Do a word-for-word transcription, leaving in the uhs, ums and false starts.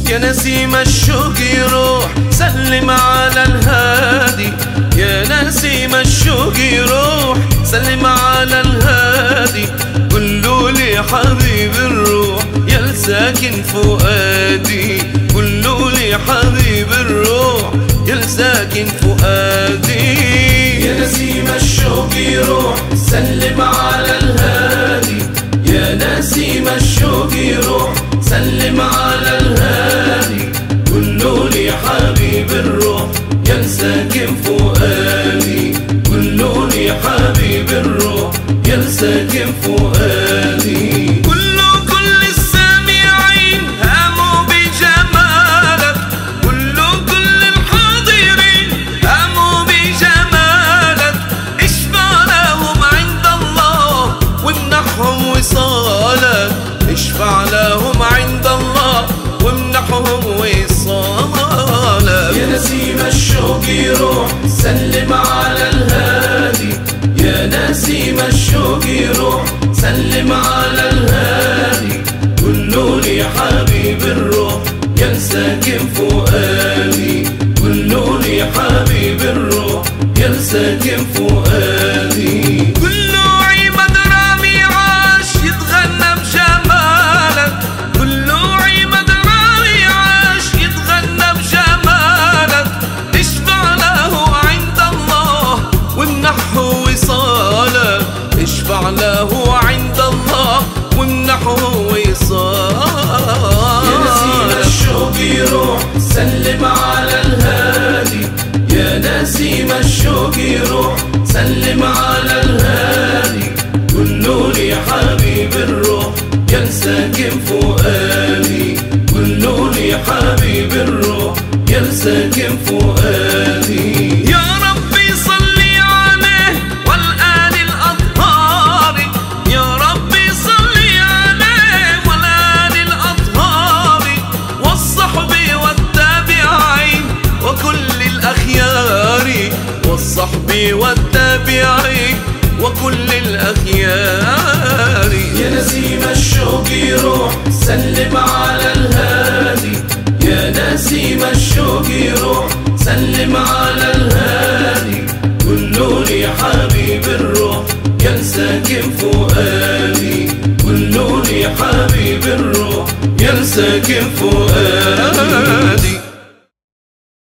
يا نسيم الشوق روح سلم على الهادي، يا نسيم الشوق روح سلم على الهادي، قولوا لي حبيب الروح يا الساكن فؤادي، قولوا لي حبيب الروح يا الساكن فؤادي. يا نسيم الشوق روح سلم على الهادي، يا نسيم الشوق روح سلم على الهادي، قولوا لي حبيب الروح يا الساكن فؤادي، قولوا لي حبيب الروح يا الساكن فؤادي. اشفع لهم عند الله وامنحهم وصالك. يا نسيم الشوق روح سلم على الهادي، يا نسيم الشوق روح سلم على الهادي، قولوا لي حبيب الروح يا الساكن فؤادي، قولوا لي حبيب الروح يا الساكن فؤادي. اشفع له عند الله وامنحه وصال. يا نسيم الشوق روح سلم على الهادي، يا نسيم الشوق روح سلم على الهادي، قولوا لي حبيب الروح يا الساكن فؤادي، قولوا لي حبيب الروح يا الساكن فؤادي. والصحب والتابعين وكل الأخيار. يا نسيم الشوق روح سلم على الهادي، يا نسيم الشوق روح سلم على الهادي، قولوا لي حبيب الروح يا الساكن فؤادي، قولوا لي حبيب الروح يا الساكن فؤادي.